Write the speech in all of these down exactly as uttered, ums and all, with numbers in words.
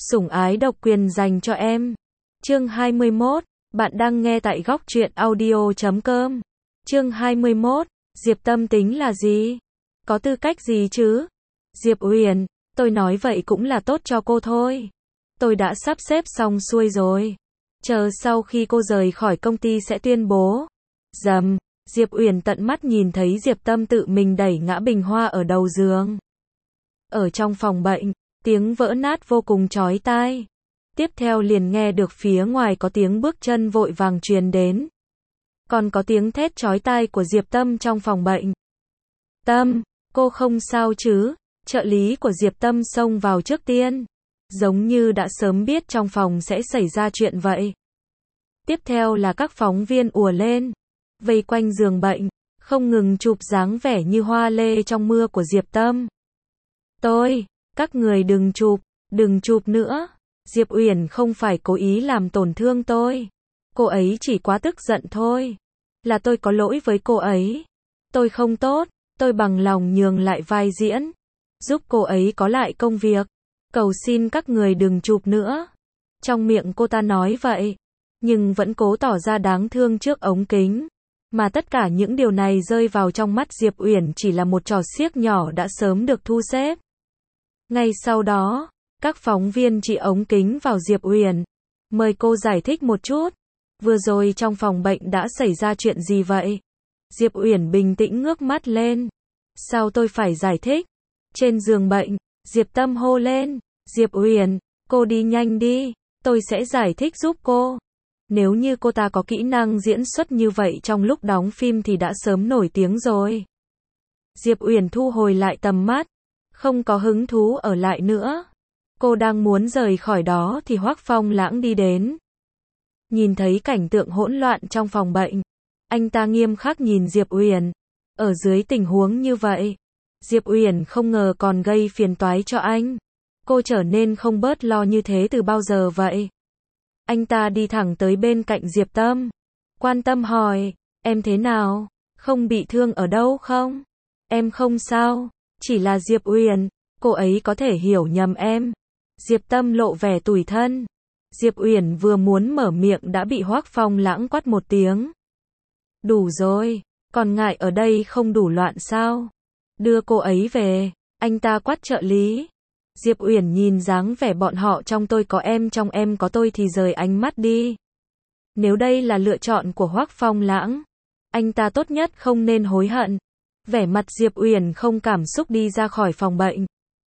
Sủng ái độc quyền dành cho em. Chương hai mươi mốt, bạn đang nghe tại góc truyện audio chấm com. Chương hai mươi mốt, Diệp Tâm tính là gì? Có tư cách gì chứ? Diệp Uyển, tôi nói vậy cũng là tốt cho cô thôi. Tôi đã sắp xếp xong xuôi rồi. Chờ sau khi cô rời khỏi công ty sẽ tuyên bố. Dầm, Diệp Uyển tận mắt nhìn thấy Diệp Tâm tự mình đẩy ngã bình hoa ở đầu giường. Ở trong phòng bệnh, tiếng vỡ nát vô cùng chói tai. Tiếp theo liền nghe được phía ngoài có tiếng bước chân vội vàng truyền đến. Còn có tiếng thét chói tai của Diệp Tâm trong phòng bệnh. Tâm, cô không sao chứ? Trợ lý của Diệp Tâm xông vào trước tiên. Giống như đã sớm biết trong phòng sẽ xảy ra chuyện vậy. Tiếp theo là các phóng viên ùa lên, vây quanh giường bệnh, không ngừng chụp dáng vẻ như hoa lê trong mưa của Diệp Tâm. Tôi, các người đừng chụp, đừng chụp nữa. Diệp Uyển không phải cố ý làm tổn thương tôi. Cô ấy chỉ quá tức giận thôi. Là tôi có lỗi với cô ấy. Tôi không tốt, tôi bằng lòng nhường lại vai diễn, giúp cô ấy có lại công việc. Cầu xin các người đừng chụp nữa. Trong miệng cô ta nói vậy, nhưng vẫn cố tỏ ra đáng thương trước ống kính. Mà tất cả những điều này rơi vào trong mắt Diệp Uyển chỉ là một trò xiếc nhỏ đã sớm được thu xếp. Ngay sau đó, các phóng viên chỉ ống kính vào Diệp Uyển. Mời cô giải thích một chút. Vừa rồi trong phòng bệnh đã xảy ra chuyện gì vậy? Diệp Uyển bình tĩnh ngước mắt lên. Sao tôi phải giải thích? Trên giường bệnh, Diệp Tâm hô lên. Diệp Uyển, cô đi nhanh đi, tôi sẽ giải thích giúp cô. Nếu như cô ta có kỹ năng diễn xuất như vậy trong lúc đóng phim thì đã sớm nổi tiếng rồi. Diệp Uyển thu hồi lại tầm mắt, không có hứng thú ở lại nữa. Cô đang muốn rời khỏi đó thì Hoắc Phong Lãng đi đến. Nhìn thấy cảnh tượng hỗn loạn trong phòng bệnh, anh ta nghiêm khắc nhìn Diệp Uyển. Ở dưới tình huống như vậy, Diệp Uyển không ngờ còn gây phiền toái cho anh. Cô trở nên không bớt lo như thế từ bao giờ vậy? Anh ta đi thẳng tới bên cạnh Diệp Tâm, quan tâm hỏi, em thế nào? Không bị thương ở đâu không? Em không sao, chỉ là Diệp Uyển, cô ấy có thể hiểu nhầm em. Diệp Tâm lộ vẻ tủi thân. Diệp Uyển vừa muốn mở miệng đã bị Hoắc Phong Lãng quát một tiếng. Đủ rồi, còn ngại ở đây không đủ loạn sao? Đưa cô ấy về, anh ta quát trợ lý. Diệp Uyển nhìn dáng vẻ bọn họ trong tôi có em trong em có tôi thì rời ánh mắt đi. Nếu đây là lựa chọn của Hoắc Phong Lãng, anh ta tốt nhất không nên hối hận. Vẻ mặt Diệp Uyển không cảm xúc đi ra khỏi phòng bệnh.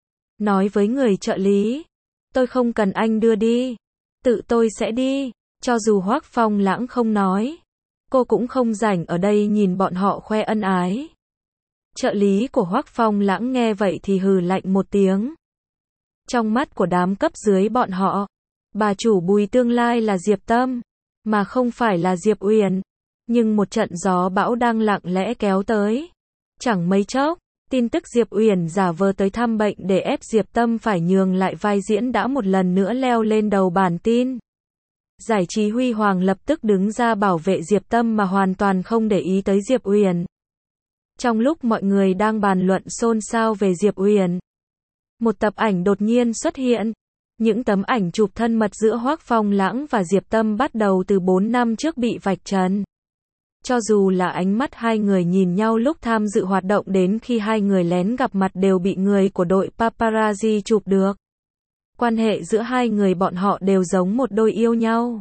Nói với người trợ lý, tôi không cần anh đưa đi, tự tôi sẽ đi. Cho dù Hoắc Phong Lãng không nói, cô cũng không rảnh ở đây nhìn bọn họ khoe ân ái. Trợ lý của Hoắc Phong Lãng nghe vậy thì hừ lạnh một tiếng. Trong mắt của đám cấp dưới bọn họ, bà chủ Bùi tương lai là Diệp Tâm, mà không phải là Diệp Uyển. Nhưng một trận gió bão đang lặng lẽ kéo tới. Chẳng mấy chốc, tin tức Diệp Uyển giả vờ tới thăm bệnh để ép Diệp Tâm phải nhường lại vai diễn đã một lần nữa leo lên đầu bản tin. Giải trí huy hoàng lập tức đứng ra bảo vệ Diệp Tâm mà hoàn toàn không để ý tới Diệp Uyển. Trong lúc mọi người đang bàn luận xôn xao về Diệp Uyển, một tập ảnh đột nhiên xuất hiện. Những tấm ảnh chụp thân mật giữa Hoắc Phong Lãng và Diệp Tâm bắt đầu từ bốn năm trước bị vạch trần. Cho dù là ánh mắt hai người nhìn nhau lúc tham dự hoạt động đến khi hai người lén gặp mặt đều bị người của đội paparazzi chụp được. Quan hệ giữa hai người bọn họ đều giống một đôi yêu nhau.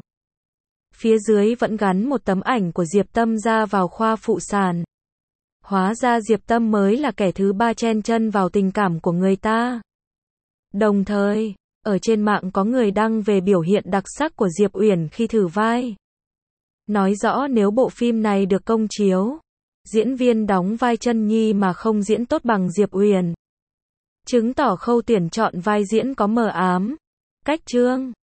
Phía dưới vẫn gắn một tấm ảnh của Diệp Tâm ra vào khoa phụ sản. Hóa ra Diệp Tâm mới là kẻ thứ ba chen chân vào tình cảm của người ta. Đồng thời, ở trên mạng có người đăng về biểu hiện đặc sắc của Diệp Uyển khi thử vai. Nói rõ nếu bộ phim này được công chiếu, diễn viên đóng vai Chân Nhi mà không diễn tốt bằng Diệp Uyển, chứng tỏ khâu tuyển chọn vai diễn có mờ ám. Cách chương